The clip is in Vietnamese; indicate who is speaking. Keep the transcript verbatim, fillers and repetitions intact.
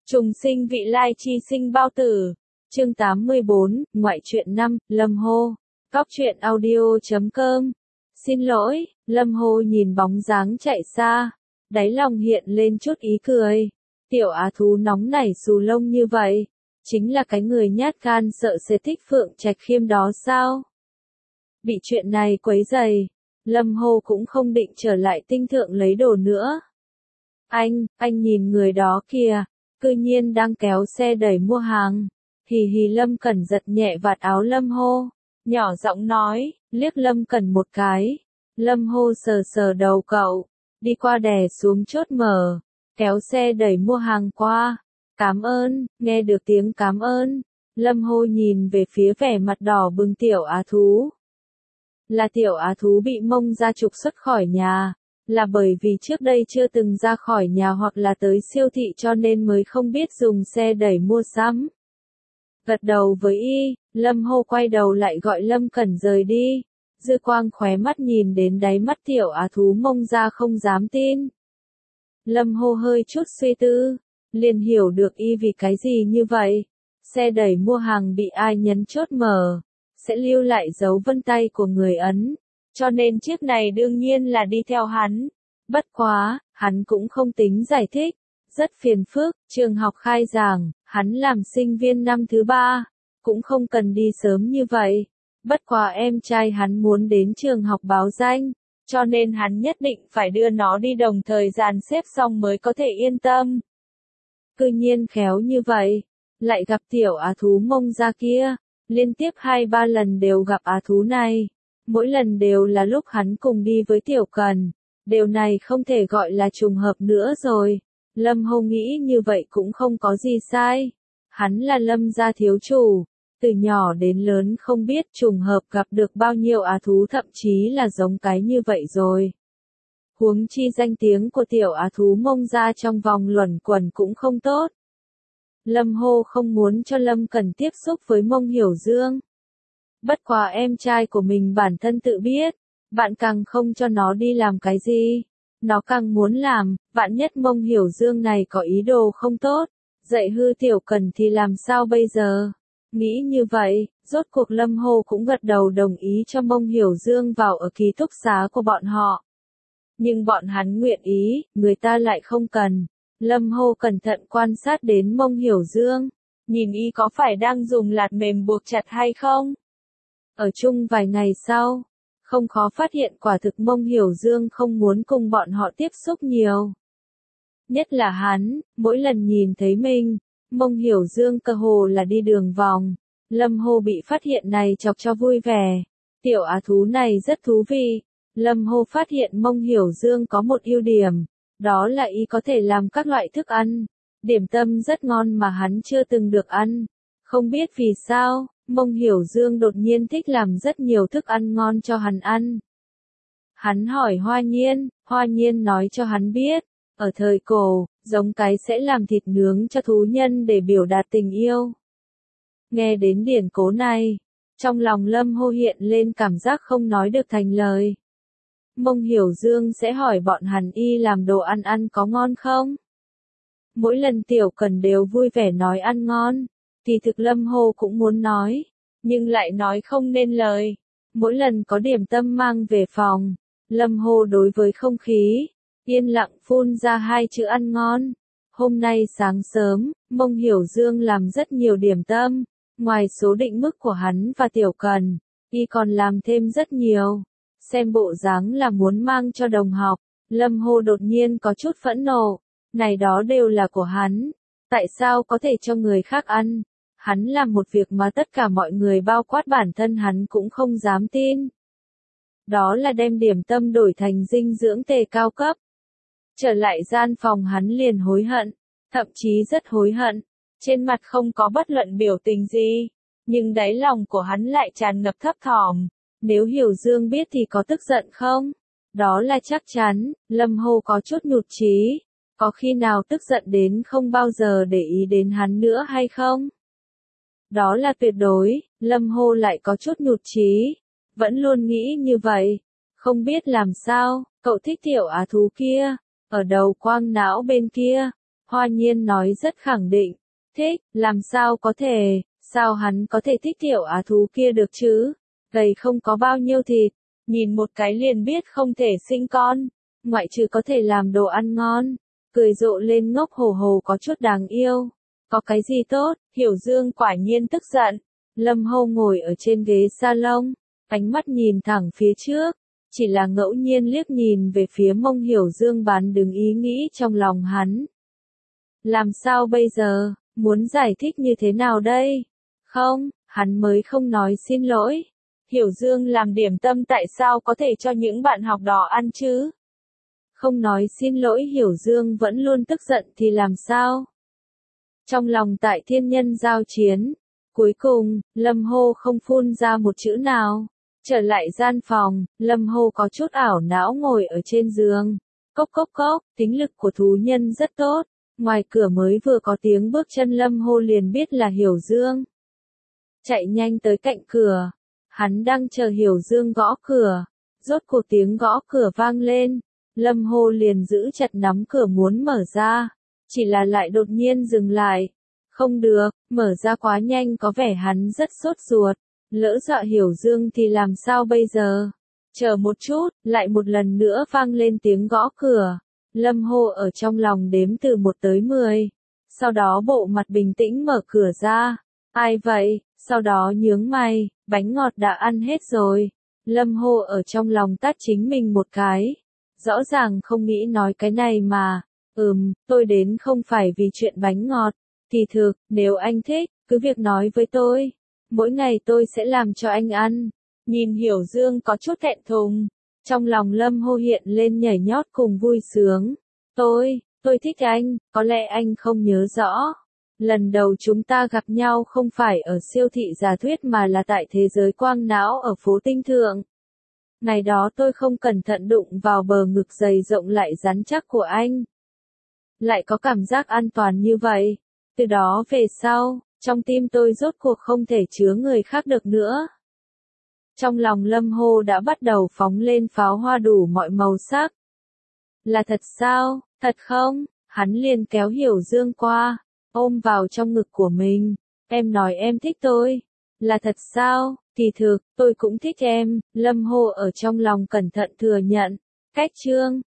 Speaker 1: Trùng sinh vị lai chi sinh bao tử. Chương tám mươi bốn, ngoại truyện năm, Lâm Hô. Cóc truyện audio chấm com. Xin lỗi, Lâm Hô nhìn bóng dáng chạy xa, đáy lòng hiện lên chút ý cười. Tiểu á thú nóng nảy xù lông như vậy, chính là cái người nhát gan sợ sẽ thích Phượng Trạch Khiêm đó sao? Bị chuyện này quấy rầy, Lâm Hô cũng không định trở lại tinh thượng lấy đồ nữa. Anh, anh nhìn người đó kìa, cư nhiên đang kéo xe đẩy mua hàng. Hì hì Lâm Cẩn giật nhẹ vạt áo Lâm Hô, nhỏ giọng nói, liếc Lâm Cẩn một cái. Lâm Hô sờ sờ đầu cậu, đi qua đè xuống chốt mở, kéo xe đẩy mua hàng qua. Cảm ơn, nghe được tiếng cảm ơn, Lâm Hô nhìn về phía vẻ mặt đỏ bừng tiểu á thú. Là tiểu á thú bị Mông Gia trục xuất khỏi nhà, là bởi vì trước đây chưa từng ra khỏi nhà hoặc là tới siêu thị cho nên mới không biết dùng xe đẩy mua sắm. Gật đầu với y, Lâm Hô quay đầu lại gọi Lâm Cẩn rời đi. Dư quang khóe mắt nhìn đến đáy mắt tiểu á thú Mông Gia không dám tin. Lâm Hô hơi chút suy tư, liền hiểu được y vì cái gì như vậy. Xe đẩy mua hàng bị ai nhấn chốt mở, sẽ lưu lại dấu vân tay của người ấn, cho nên chiếc này đương nhiên là đi theo hắn. Bất quá, hắn cũng không tính giải thích, rất phiền phức, trường học khai giảng, hắn làm sinh viên năm thứ ba, cũng không cần đi sớm như vậy. Bất quá em trai hắn muốn đến trường học báo danh, cho nên hắn nhất định phải đưa nó đi đồng thời dàn xếp xong mới có thể yên tâm. Cư nhiên khéo như vậy, lại gặp tiểu á thú Mông Gia kia, liên tiếp hai ba lần đều gặp á thú này. Mỗi lần đều là lúc hắn cùng đi với Tiểu Cần, điều này không thể gọi là trùng hợp nữa rồi. Lâm Hô nghĩ như vậy cũng không có gì sai. Hắn là Lâm gia thiếu chủ, từ nhỏ đến lớn không biết trùng hợp gặp được bao nhiêu á thú thậm chí là giống cái như vậy rồi. Huống chi danh tiếng của tiểu á thú Mông Gia trong vòng luẩn quẩn cũng không tốt. Lâm Hô không muốn cho Lâm Cẩn tiếp xúc với Mông Hiểu Dương. Bất quá em trai của mình bản thân tự biết, bạn càng không cho nó đi làm cái gì, nó càng muốn làm, vạn nhất Mông Hiểu Dương này có ý đồ không tốt, dạy hư Tiểu Cần thì làm sao bây giờ? Nghĩ như vậy, rốt cuộc Lâm Hô cũng gật đầu đồng ý cho Mông Hiểu Dương vào ở ký túc xá của bọn họ. Nhưng bọn hắn nguyện ý, người ta lại không cần. Lâm Hô cẩn thận quan sát đến Mông Hiểu Dương, nhìn y có phải đang dùng lạt mềm buộc chặt hay không? Ở chung vài ngày sau, không khó phát hiện quả thực Mông Hiểu Dương không muốn cùng bọn họ tiếp xúc nhiều. Nhất là hắn, mỗi lần nhìn thấy mình, Mông Hiểu Dương cơ hồ là đi đường vòng. Lâm Hô bị phát hiện này chọc cho vui vẻ. Tiểu á thú này rất thú vị. Lâm Hô phát hiện Mông Hiểu Dương có một ưu điểm, đó là y có thể làm các loại thức ăn. Điểm tâm rất ngon mà hắn chưa từng được ăn. Không biết vì sao, Mông Hiểu Dương đột nhiên thích làm rất nhiều thức ăn ngon cho hắn ăn. Hắn hỏi Hoa Nhiên, Hoa Nhiên nói cho hắn biết, ở thời cổ, giống cái sẽ làm thịt nướng cho thú nhân để biểu đạt tình yêu. Nghe đến điển cố này, trong lòng Lâm Hô hiện lên cảm giác không nói được thành lời. Mông Hiểu Dương sẽ hỏi bọn hắn y làm đồ ăn ăn có ngon không? Mỗi lần Tiểu Cần đều vui vẻ nói ăn ngon, thì thực Lâm Hô cũng muốn nói, nhưng lại nói không nên lời. Mỗi lần có điểm tâm mang về phòng, Lâm Hô đối với không khí, yên lặng phun ra hai chữ ăn ngon. Hôm nay sáng sớm, Mông Hiểu Dương làm rất nhiều điểm tâm, ngoài số định mức của hắn và Tiểu Cần, y còn làm thêm rất nhiều. Xem bộ dáng là muốn mang cho đồng học, Lâm Hô đột nhiên có chút phẫn nộ, này đó đều là của hắn, tại sao có thể cho người khác ăn? Hắn làm một việc mà tất cả mọi người bao quát bản thân hắn cũng không dám tin. Đó là đem điểm tâm đổi thành dinh dưỡng tề cao cấp. Trở lại gian phòng hắn liền hối hận, thậm chí rất hối hận, trên mặt không có bất luận biểu tình gì, nhưng đáy lòng của hắn lại tràn ngập thấp thỏm. Nếu Hiểu Dương biết thì có tức giận không? Đó là chắc chắn. Lâm Hô có chút nhụt chí. Có khi nào tức giận đến không bao giờ để ý đến hắn nữa hay không? Đó là tuyệt đối. Lâm Hô lại có chút nhụt chí. Vẫn luôn nghĩ như vậy. Không biết làm sao, cậu thích tiểu á thú kia. Ở đầu quang não bên kia. Hoa Nhiên nói rất khẳng định. Thích, làm sao có thể, sao hắn có thể thích tiểu á thú kia được chứ? Gầy không có bao nhiêu thịt, nhìn một cái liền biết không thể sinh con, ngoại trừ có thể làm đồ ăn ngon. Cười rộ lên ngốc hổ hổ có chút đáng yêu. Có cái gì tốt, Hiểu Dương quả nhiên tức giận. Lâm Hô ngồi ở trên ghế salon, ánh mắt nhìn thẳng phía trước, chỉ là ngẫu nhiên liếc nhìn về phía mông Hiểu Dương bán đứng ý nghĩ trong lòng hắn. Làm sao bây giờ, muốn giải thích như thế nào đây? Không, hắn mới không nói xin lỗi. Hiểu Dương làm điểm tâm tại sao có thể cho những bạn học đó ăn chứ? Không nói xin lỗi Hiểu Dương vẫn luôn tức giận thì làm sao? Trong lòng tại thiên nhân giao chiến, cuối cùng, Lâm Hô không phun ra một chữ nào. Trở lại gian phòng, Lâm Hô có chút ảo não ngồi ở trên giường. Cốc cốc cốc, tính lực của thú nhân rất tốt. Ngoài cửa mới vừa có tiếng bước chân Lâm Hô liền biết là Hiểu Dương. Chạy nhanh tới cạnh cửa. Hắn đang chờ Hiểu Dương gõ cửa. Rốt cuộc tiếng gõ cửa vang lên. Lâm Hô liền giữ chặt nắm cửa muốn mở ra. Chỉ là lại đột nhiên dừng lại. Không được, mở ra quá nhanh có vẻ hắn rất sốt ruột. Lỡ dọa Hiểu Dương thì làm sao bây giờ? Chờ một chút, lại một lần nữa vang lên tiếng gõ cửa. Lâm Hô ở trong lòng đếm từ một tới mười. Sau đó bộ mặt bình tĩnh mở cửa ra. Ai vậy? Sau đó nhướng mày, bánh ngọt đã ăn hết rồi. Lâm Hô ở trong lòng tát chính mình một cái. Rõ ràng không nghĩ nói cái này mà. Ừm, tôi đến không phải vì chuyện bánh ngọt. Kỳ thực, nếu anh thích, cứ việc nói với tôi. Mỗi ngày tôi sẽ làm cho anh ăn. Nhìn Hiểu Dương có chút thẹn thùng. Trong lòng Lâm Hô hiện lên nhảy nhót cùng vui sướng. Tôi, tôi thích anh, có lẽ anh không nhớ rõ. Lần đầu chúng ta gặp nhau không phải ở siêu thị giả thuyết mà là tại thế giới quang não ở phố Tinh Thượng. Ngày đó tôi không cẩn thận đụng vào bờ ngực dày rộng lại rắn chắc của anh. Lại có cảm giác an toàn như vậy. Từ đó về sau, trong tim tôi rốt cuộc không thể chứa người khác được nữa. Trong lòng Lâm Hô đã bắt đầu phóng lên pháo hoa đủ mọi màu sắc. Là thật sao, thật không? Hắn liền kéo Hiểu Dương qua, ôm vào trong ngực của mình. Em nói em thích tôi. Là thật sao? Kỳ thực, tôi cũng thích em. Lâm Hô ở trong lòng cẩn thận thừa nhận. Cách chương